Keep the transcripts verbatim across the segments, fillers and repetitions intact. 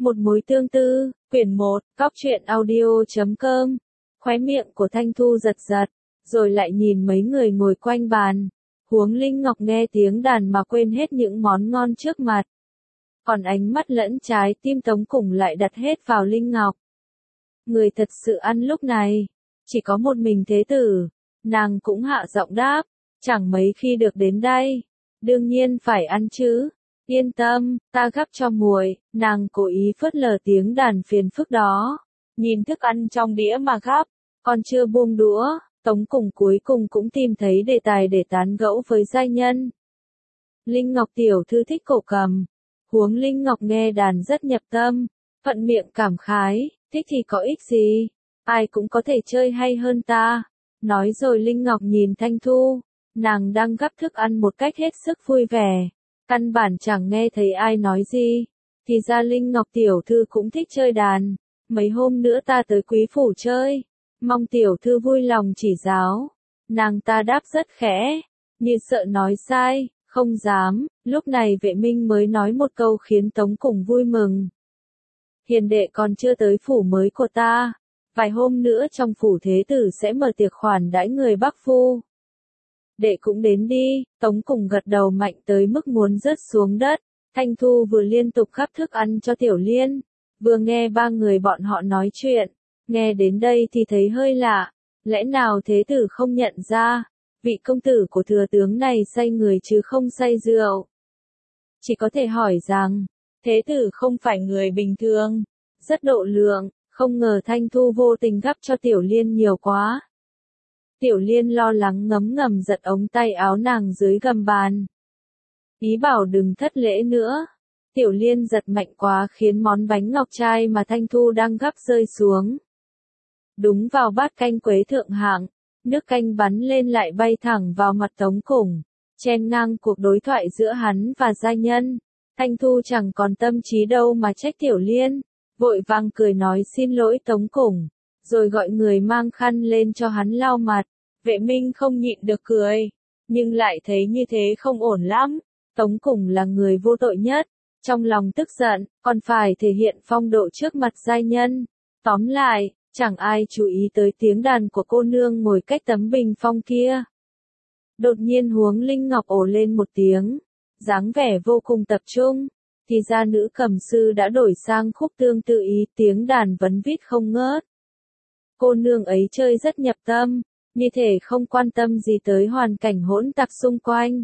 Một mối tương tư, quyển một, cóc truyện audio chấm com. Khóe miệng của Thanh Thu giật giật, rồi lại nhìn mấy người ngồi quanh bàn. Huống Linh Ngọc nghe tiếng đàn mà quên hết những món ngon trước mặt. Còn ánh mắt lẫn trái tim Tống Củng lại đặt hết vào Linh Ngọc. Người thật sự ăn lúc này, chỉ có một mình thế tử. Nàng cũng hạ giọng đáp, chẳng mấy khi được đến đây. Đương nhiên phải ăn chứ. Yên tâm, ta gắp cho muội. Nàng cố ý phớt lờ tiếng đàn phiền phức đó. Nhìn thức ăn trong đĩa mà gắp, còn chưa buông đũa, Tống Củng cuối cùng cũng tìm thấy đề tài để tán gẫu với giai nhân. Linh Ngọc tiểu thư thích cổ cầm. Huống Linh Ngọc nghe đàn rất nhập tâm, thuận miệng cảm khái, thích thì có ích gì, ai cũng có thể chơi hay hơn ta. Nói rồi Linh Ngọc nhìn Thanh Thu, nàng đang gắp thức ăn một cách hết sức vui vẻ, căn bản chẳng nghe thấy ai nói gì. Thì ra Linh Ngọc tiểu thư cũng thích chơi đàn, mấy hôm nữa ta tới quý phủ chơi, mong tiểu thư vui lòng chỉ giáo. Nàng ta đáp rất khẽ, như sợ nói sai, không dám. Lúc này Vệ Minh mới nói một câu khiến Tống Củng vui mừng. Hiền đệ còn chưa tới phủ mới của ta, vài hôm nữa trong phủ thế tử sẽ mở tiệc khoản đãi người Bắc Phu. Đệ cũng đến đi. Tống Củng gật đầu mạnh tới mức muốn rớt xuống đất. Thanh Thu vừa liên tục gắp thức ăn cho Tiểu Liên, vừa nghe ba người bọn họ nói chuyện. Nghe đến đây thì thấy hơi lạ, lẽ nào thế tử không nhận ra, vị công tử của thừa tướng này say người chứ không say rượu. Chỉ có thể hỏi rằng, thế tử không phải người bình thường, rất độ lượng, không ngờ Thanh Thu vô tình gắp cho Tiểu Liên nhiều quá. Tiểu Liên lo lắng ngấm ngầm giật ống tay áo nàng dưới gầm bàn. Ý bảo đừng thất lễ nữa. Tiểu Liên giật mạnh quá khiến món bánh ngọc trai mà Thanh Thu đang gắp rơi xuống. Đúng vào bát canh quế thượng hạng, nước canh bắn lên lại bay thẳng vào mặt Tống Củng, chen ngang cuộc đối thoại giữa hắn và giai nhân. Thanh Thu chẳng còn tâm trí đâu mà trách Tiểu Liên, vội vàng cười nói xin lỗi Tống Củng, rồi gọi người mang khăn lên cho hắn lau mặt. Vệ Minh không nhịn được cười, nhưng lại thấy như thế không ổn lắm. Tống Củng là người vô tội nhất, trong lòng tức giận, còn phải thể hiện phong độ trước mặt giai nhân. Tóm lại, chẳng ai chú ý tới tiếng đàn của cô nương ngồi cách tấm bình phong kia. Đột nhiên Huống Linh Ngọc ồ lên một tiếng, dáng vẻ vô cùng tập trung, thì ra nữ cầm sư đã đổi sang khúc tương tự ý, tiếng đàn vấn vít không ngớt. Cô nương ấy chơi rất nhập tâm, như thể không quan tâm gì tới hoàn cảnh hỗn tạp xung quanh,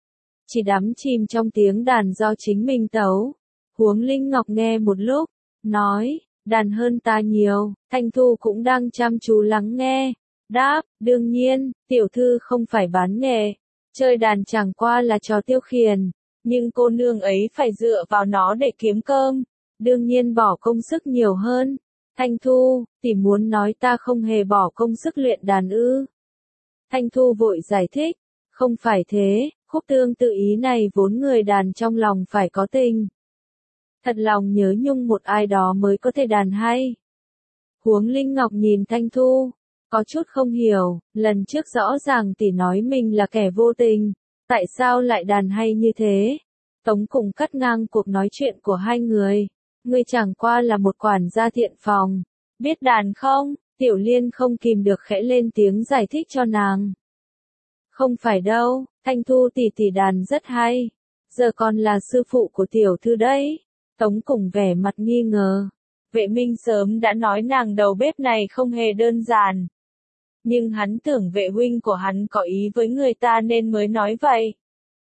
chỉ đắm chìm trong tiếng đàn do chính mình tấu. Huống Linh Ngọc nghe một lúc, nói, đàn hơn ta nhiều. Thanh Thu cũng đang chăm chú lắng nghe, đáp, đương nhiên, tiểu thư không phải bán nghệ, chơi đàn chẳng qua là trò tiêu khiển, nhưng cô nương ấy phải dựa vào nó để kiếm cơm, đương nhiên bỏ công sức nhiều hơn. Thanh Thu, tỷ muốn nói ta không hề bỏ công sức luyện đàn ư? Thanh Thu vội giải thích, không phải thế, khúc tương tự ý này vốn người đàn trong lòng phải có tình. Thật lòng nhớ nhung một ai đó mới có thể đàn hay. Huống Linh Ngọc nhìn Thanh Thu, có chút không hiểu, lần trước rõ ràng tỷ nói mình là kẻ vô tình, tại sao lại đàn hay như thế? Tống Củng cắt ngang cuộc nói chuyện của hai người, ngươi chẳng qua là một quản gia thiện phòng, biết đàn không? Tiểu Liên không kìm được khẽ lên tiếng giải thích cho nàng. Không phải đâu, Thanh Thu tỷ tỷ đàn rất hay, giờ còn là sư phụ của tiểu thư đấy. Tống Củng vẻ mặt nghi ngờ. Vệ Minh sớm đã nói nàng đầu bếp này không hề đơn giản. Nhưng hắn tưởng vệ huynh của hắn có ý với người ta nên mới nói vậy.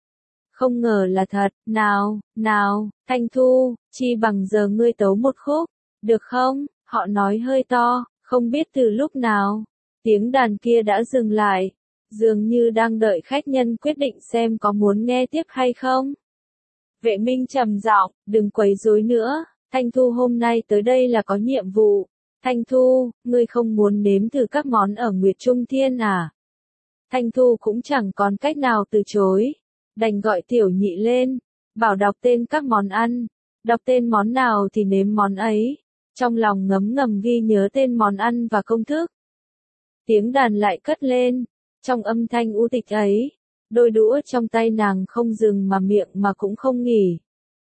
Không ngờ là thật. Nào, nào, Thanh Thu, chi bằng giờ ngươi tấu một khúc, được không? Họ nói hơi to, không biết từ lúc nào, tiếng đàn kia đã dừng lại, dường như đang đợi khách nhân quyết định xem có muốn nghe tiếp hay không. Vệ Minh trầm giọng, đừng quấy rối nữa, Thanh Thu hôm nay tới đây là có nhiệm vụ. Thanh Thu, ngươi không muốn nếm thử các món ở Nguyệt Trung Thiên à? Thanh Thu cũng chẳng còn cách nào từ chối, đành gọi Tiểu Nhị lên, bảo đọc tên các món ăn, đọc tên món nào thì nếm món ấy, trong lòng ngấm ngầm ghi nhớ tên món ăn và công thức. Tiếng đàn lại cất lên, trong âm thanh u tịch ấy, đôi đũa trong tay nàng không dừng mà miệng mà cũng không nghỉ.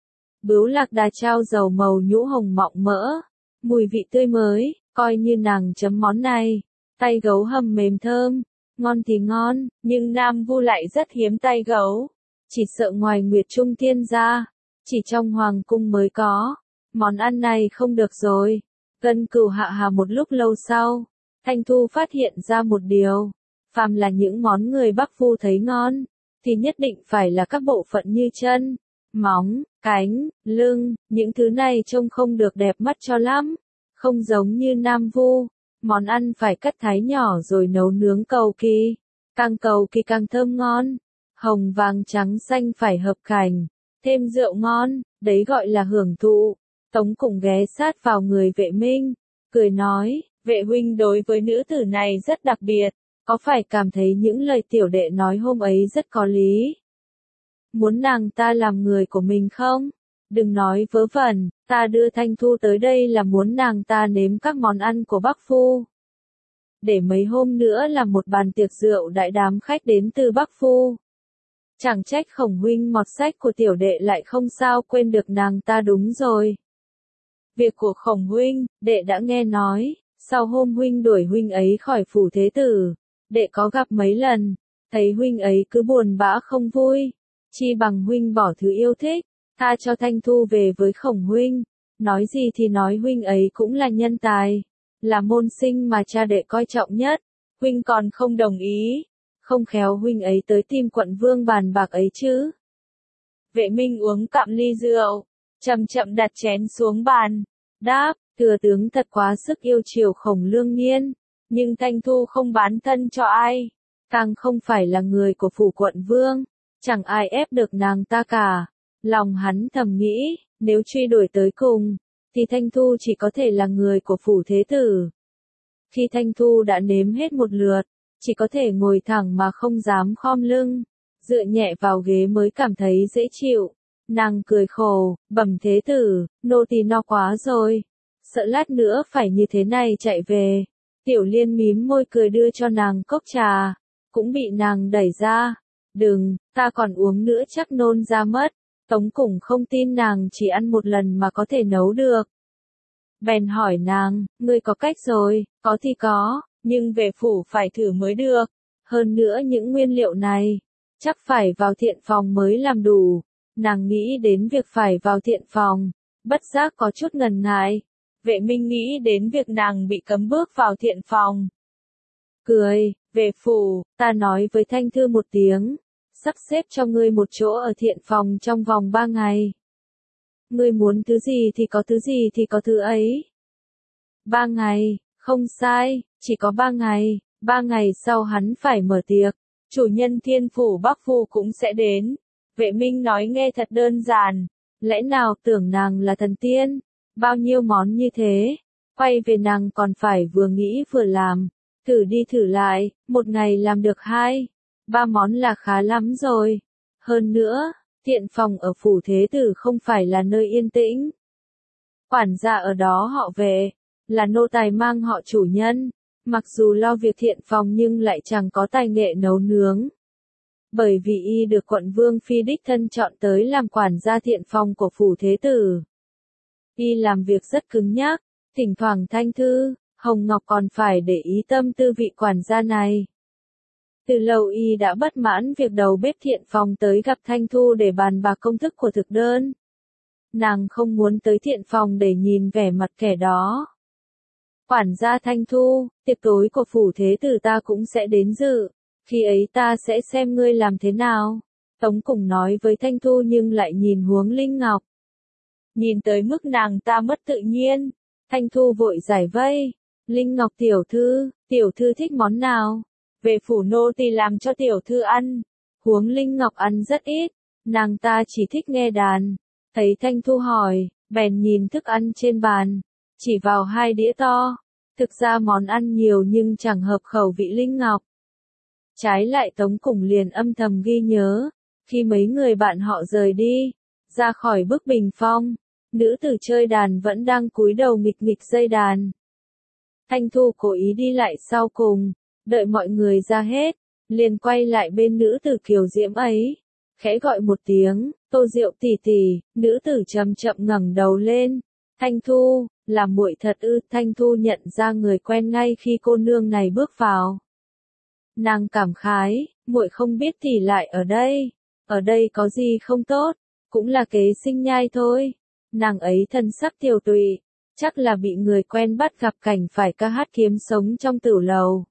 bướu lạc đà trao dầu màu nhũ hồng mọng mỡ, mùi vị tươi mới, coi như nàng chấm món này. Tay gấu hầm mềm thơm, ngon thì ngon, nhưng Nam Vu lại rất hiếm tay gấu. Chỉ sợ ngoài Nguyệt Trung Thiên ra, chỉ trong Hoàng Cung mới có. Món ăn này không được rồi. Gân Cừu hạ hà một lúc lâu sau, Thanh Thu phát hiện ra một điều. Phàm là những món người Bắc Phu thấy ngon, thì nhất định phải là các bộ phận như chân, móng, cánh, lưng, những thứ này trông không được đẹp mắt cho lắm. Không giống như Nam Vu, món ăn phải cắt thái nhỏ rồi nấu nướng cầu kỳ. Càng cầu kỳ càng thơm ngon. Hồng vàng trắng xanh phải hợp cảnh, thêm rượu ngon, đấy gọi là hưởng thụ. Tống Cùng ghé sát vào người Vệ Minh, cười nói, Vệ huynh đối với nữ tử này rất đặc biệt, có phải cảm thấy những lời tiểu đệ nói hôm ấy rất có lý? Muốn nàng ta làm người của mình không? Đừng nói vớ vẩn, ta đưa Thanh Thu tới đây là muốn nàng ta nếm các món ăn của Bắc Phu. Để mấy hôm nữa làm một bàn tiệc rượu đại đám khách đến từ Bắc Phu. Chẳng trách Khổng huynh mọt sách của tiểu đệ lại không sao quên được nàng ta đúng rồi. Việc của Khổng huynh, đệ đã nghe nói, sau hôm huynh đuổi huynh ấy khỏi phủ thế tử, đệ có gặp mấy lần, thấy huynh ấy cứ buồn bã không vui, chi bằng huynh bỏ thứ yêu thích, tha cho Thanh Thu về với Khổng huynh, nói gì thì nói huynh ấy cũng là nhân tài, là môn sinh mà cha đệ coi trọng nhất, huynh còn không đồng ý, không khéo huynh ấy tới tìm quận vương bàn bạc ấy chứ. Vệ Minh uống cạn ly rượu, chậm chậm đặt chén xuống bàn, đáp, thừa tướng thật quá sức yêu chiều Khổng Lương Nhiên, nhưng Thanh Thu không bán thân cho ai, càng không phải là người của phủ quận vương, chẳng ai ép được nàng ta cả. Lòng hắn thầm nghĩ, nếu truy đuổi tới cùng, thì Thanh Thu chỉ có thể là người của phủ thế tử. Khi Thanh Thu đã nếm hết một lượt, chỉ có thể ngồi thẳng mà không dám khom lưng, dựa nhẹ vào ghế mới cảm thấy dễ chịu. Nàng cười khổ, bẩm thế tử, nô tỳ no quá rồi, sợ lát nữa phải như thế này chạy về. Tiểu Liên mím môi cười đưa cho nàng cốc trà, cũng bị nàng đẩy ra. Đừng, ta còn uống nữa chắc nôn ra mất. Tống Cùng không tin nàng chỉ ăn một lần mà có thể nấu được. Bèn hỏi nàng, ngươi có cách rồi, có thì có, nhưng về phủ phải thử mới được. Hơn nữa những nguyên liệu này, chắc phải vào thiện phòng mới làm đủ. Nàng nghĩ đến việc phải vào thiện phòng, bất giác có chút ngần ngại. Vệ Minh nghĩ đến việc nàng bị cấm bước vào thiện phòng. Cười, về phủ, ta nói với Thanh Thư một tiếng, sắp xếp cho ngươi một chỗ ở thiện phòng trong vòng ba ngày. Ngươi muốn thứ gì thì có thứ gì thì có thứ ấy. Ba ngày, không sai, chỉ có ba ngày, ba ngày sau hắn phải mở tiệc, chủ nhân Thiên Phủ Bắc Phu cũng sẽ đến. Vệ Minh nói nghe thật đơn giản, lẽ nào tưởng nàng là thần tiên, bao nhiêu món như thế, quay về nàng còn phải vừa nghĩ vừa làm, thử đi thử lại, một ngày làm được hai, ba món là khá lắm rồi. Hơn nữa, thiện phòng ở phủ thế tử không phải là nơi yên tĩnh. Quản gia ở đó họ về, là nô tài mang họ chủ nhân, mặc dù lo việc thiện phòng nhưng lại chẳng có tài nghệ nấu nướng. Bởi vì y được quận vương phi đích thân chọn tới làm quản gia thiện phòng của phủ thế tử. Y làm việc rất cứng nhắc, thỉnh thoảng Thanh Thư, Hồng Ngọc còn phải để ý tâm tư vị quản gia này. Từ lâu y đã bất mãn việc đầu bếp thiện phòng tới gặp Thanh Thu để bàn bạc công thức của thực đơn. Nàng không muốn tới thiện phòng để nhìn vẻ mặt kẻ đó. Quản gia Thanh Thu, tiệc tối của phủ thế tử ta cũng sẽ đến dự, khi ấy ta sẽ xem ngươi làm thế nào. Tống Cùng nói với Thanh Thu nhưng lại nhìn Huống Linh Ngọc. Nhìn tới mức nàng ta mất tự nhiên, Thanh Thu vội giải vây. Linh Ngọc tiểu thư, tiểu thư thích món nào? Về phủ nô tỳ làm cho tiểu thư ăn. Huống Linh Ngọc ăn rất ít, nàng ta chỉ thích nghe đàn. Thấy Thanh Thu hỏi, bèn nhìn thức ăn trên bàn, chỉ vào hai đĩa to. Thực ra món ăn nhiều nhưng chẳng hợp khẩu vị Linh Ngọc. Trái lại Tống Cùng liền âm thầm ghi nhớ, khi mấy người bạn họ rời đi, ra khỏi bức bình phong, nữ tử chơi đàn vẫn đang cúi đầu nghịch nghịch dây đàn. Thanh Thu cố ý đi lại sau cùng, đợi mọi người ra hết, liền quay lại bên nữ tử kiều diễm ấy, khẽ gọi một tiếng, Tô Diệu tỷ tỷ, nữ tử chậm chậm ngẩng đầu lên. Thanh Thu, là muội thật ư? Thanh Thu nhận ra người quen ngay khi cô nương này bước vào. Nàng cảm khái, muội không biết tỷ lại ở đây, ở đây có gì không tốt, cũng là kế sinh nhai thôi. Nàng ấy thân sắc tiều tụy, chắc là bị người quen bắt gặp cảnh phải ca hát kiếm sống trong tửu lầu.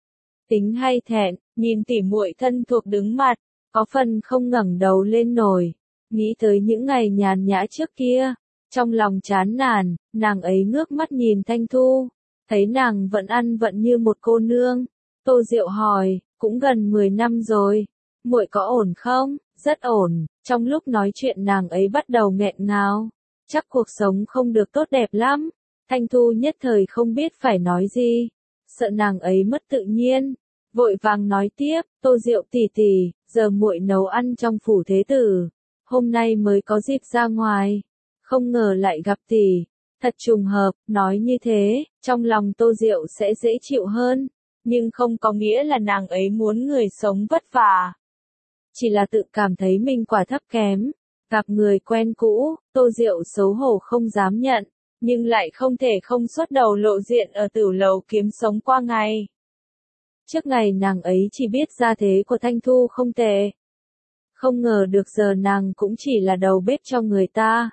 Tính hay thẹn, nhìn tỉ muội thân thuộc đứng mặt, có phần không ngẩng đầu lên nổi, nghĩ tới những ngày nhàn nhã trước kia, trong lòng chán nản, nàng ấy ngước mắt nhìn Thanh Thu, thấy nàng vẫn ăn vận như một cô nương. Tô Diệu hỏi, cũng gần mười năm rồi, muội có ổn không? Rất ổn. Trong lúc nói chuyện nàng ấy bắt đầu nghẹn ngào, chắc cuộc sống không được tốt đẹp lắm. Thanh Thu nhất thời không biết phải nói gì, sợ nàng ấy mất tự nhiên, vội vàng nói tiếp, Tô Diệu tỷ tỷ, giờ muội nấu ăn trong phủ thế tử, hôm nay mới có dịp ra ngoài, không ngờ lại gặp tỷ, thật trùng hợp. Nói như thế, trong lòng Tô Diệu sẽ dễ chịu hơn, nhưng không có nghĩa là nàng ấy muốn người sống vất vả. Chỉ là tự cảm thấy mình quả thấp kém, gặp người quen cũ, Tô Diệu xấu hổ không dám nhận, nhưng lại không thể không xuất đầu lộ diện ở tửu lầu kiếm sống qua ngày. Trước ngày nàng ấy chỉ biết gia thế của Thanh Thu không tệ, không ngờ được giờ nàng cũng chỉ là đầu bếp cho người ta.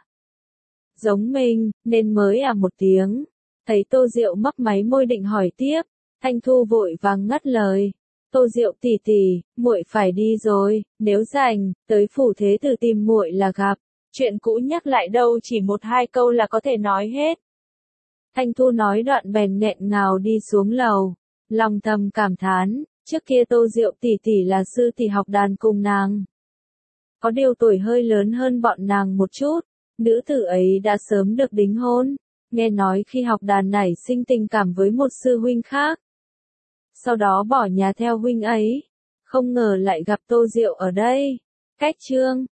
Giống mình, nên mới à một tiếng, thấy Tô Diệu mấp máy môi định hỏi tiếp, Thanh Thu vội vàng ngắt lời. Tô Diệu tỷ tỷ, muội phải đi rồi, nếu rảnh, tới phủ thế tử tìm muội là gặp, chuyện cũ nhắc lại đâu chỉ một hai câu là có thể nói hết. Thanh Thu nói đoạn bèn nghẹn ngào đi xuống lầu, lòng thầm cảm thán, trước kia Tô Diệu tỷ tỷ là sư tỷ học đàn cùng nàng. Có điều tuổi hơi lớn hơn bọn nàng một chút, nữ tử ấy đã sớm được đính hôn, nghe nói khi học đàn nảy sinh tình cảm với một sư huynh khác. Sau đó bỏ nhà theo huynh ấy, không ngờ lại gặp Tô Diệu ở đây. Cách chương